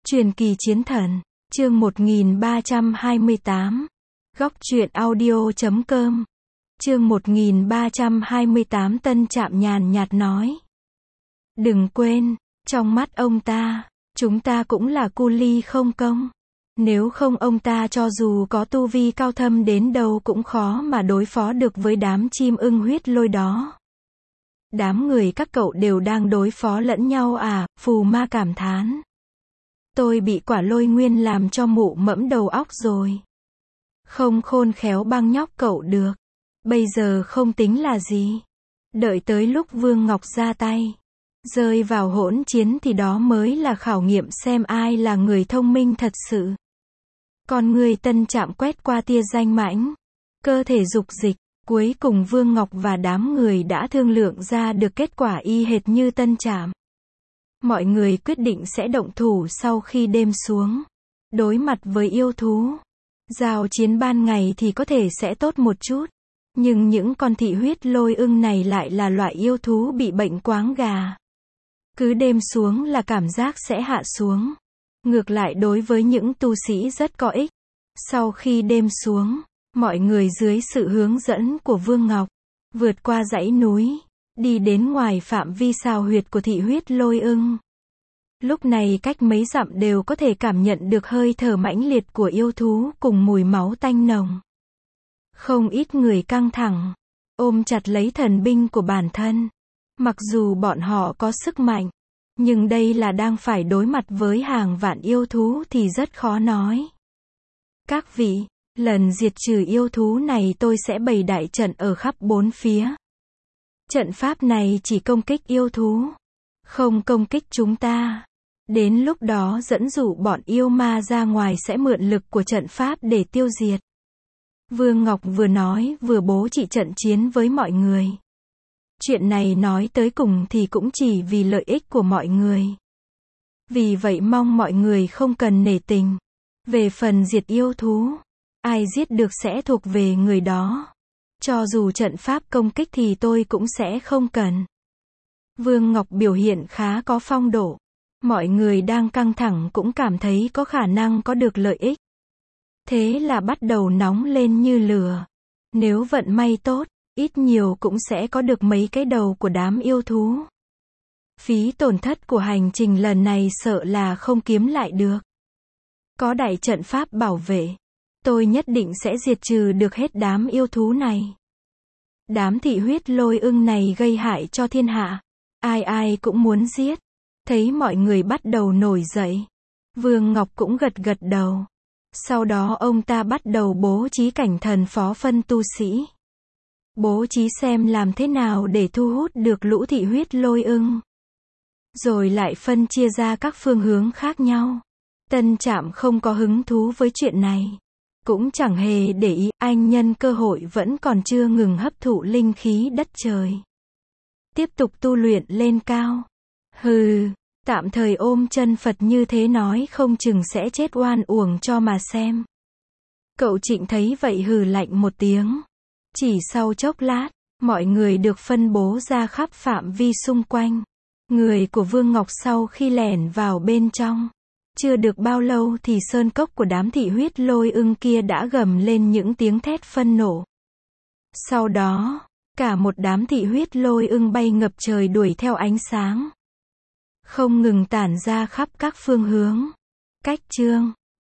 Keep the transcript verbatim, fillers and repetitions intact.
Truyền kỳ chiến thần, chương một nghìn ba trăm hai mươi tám. Góc truyện audio chấm com. Chương một nghìn ba trăm hai mươi tám. Tân Trạm nhàn nhạt nói. Đừng quên, trong mắt ông ta, chúng ta cũng là cu li không công. Nếu không ông ta cho dù có tu vi cao thâm đến đâu cũng khó mà đối phó được với đám chim ưng huyết lôi đó. Đám người các cậu đều đang đối phó lẫn nhau à, Phù Ma cảm thán. Tôi bị quả lôi nguyên làm cho mụ mẫm đầu óc rồi. Không khôn khéo băng nhóc cậu được. Bây giờ không tính là gì. Đợi tới lúc Vương Ngọc ra tay, rơi vào hỗn chiến thì đó mới là khảo nghiệm xem ai là người thông minh thật sự. Con người Tân Trạm quét qua tia danh mãnh, cơ thể dục dịch, cuối cùng Vương Ngọc và đám người đã thương lượng ra được kết quả y hệt như Tân Trạm. Mọi người quyết định sẽ động thủ sau khi đêm xuống. Đối mặt với yêu thú, giao chiến ban ngày thì có thể sẽ tốt một chút. Nhưng những con thị huyết lôi ưng này lại là loại yêu thú bị bệnh quáng gà. Cứ đêm xuống là cảm giác sẽ hạ xuống. Ngược lại đối với những tu sĩ rất có ích. Sau khi đêm xuống, mọi người dưới sự hướng dẫn của Vương Ngọc, vượt qua dãy núi, đi đến ngoài phạm vi xào huyệt của thị huyết lôi ưng. Lúc này cách mấy dặm đều có thể cảm nhận được hơi thở mãnh liệt của yêu thú cùng mùi máu tanh nồng. Không ít người căng thẳng, ôm chặt lấy thần binh của bản thân. Mặc dù bọn họ có sức mạnh, nhưng đây là đang phải đối mặt với hàng vạn yêu thú thì rất khó nói. Các vị, lần diệt trừ yêu thú này tôi sẽ bày đại trận ở khắp bốn phía. Trận pháp này chỉ công kích yêu thú, không công kích chúng ta. Đến lúc đó dẫn dụ bọn yêu ma ra ngoài sẽ mượn lực của trận pháp để tiêu diệt. Vương Ngọc vừa nói vừa bố trí trận chiến với mọi người. Chuyện này nói tới cùng thì cũng chỉ vì lợi ích của mọi người. Vì vậy mong mọi người không cần nể tình. Về phần diệt yêu thú, ai giết được sẽ thuộc về người đó. Cho dù trận pháp công kích thì tôi cũng sẽ không cần. Vương Ngọc biểu hiện khá có phong độ. Mọi người đang căng thẳng cũng cảm thấy có khả năng có được lợi ích. Thế là bắt đầu nóng lên như lửa. Nếu vận may tốt, ít nhiều cũng sẽ có được mấy cái đầu của đám yêu thú. Phí tổn thất của hành trình lần này sợ là không kiếm lại được. Có đại trận pháp bảo vệ, tôi nhất định sẽ diệt trừ được hết đám yêu thú này. Đám thị huyết lôi ưng này gây hại cho thiên hạ. Ai ai cũng muốn giết. Thấy mọi người bắt đầu nổi dậy, Vương Ngọc cũng gật gật đầu. Sau đó ông ta bắt đầu bố trí cảnh thần phó phân tu sĩ. Bố trí xem làm thế nào để thu hút được lũ thị huyết lôi ưng. Rồi lại phân chia ra các phương hướng khác nhau. Tân Trạm không có hứng thú với chuyện này. Cũng chẳng hề để ý, anh nhân cơ hội vẫn còn chưa ngừng hấp thụ linh khí đất trời. Tiếp tục tu luyện lên cao. Hừ, tạm thời ôm chân Phật như thế nói không chừng sẽ chết oan uổng cho mà xem. Cậu Trịnh thấy vậy hừ lạnh một tiếng. Chỉ sau chốc lát, mọi người được phân bố ra khắp phạm vi xung quanh. Người của Vương Ngọc sau khi lẻn vào bên trong, chưa được bao lâu thì sơn cốc của đám thị huyết lôi ưng kia đã gầm lên những tiếng thét phân nộ. Sau đó, cả một đám thị huyết lôi ưng bay ngập trời đuổi theo ánh sáng, không ngừng tản ra khắp các phương hướng. Cách chương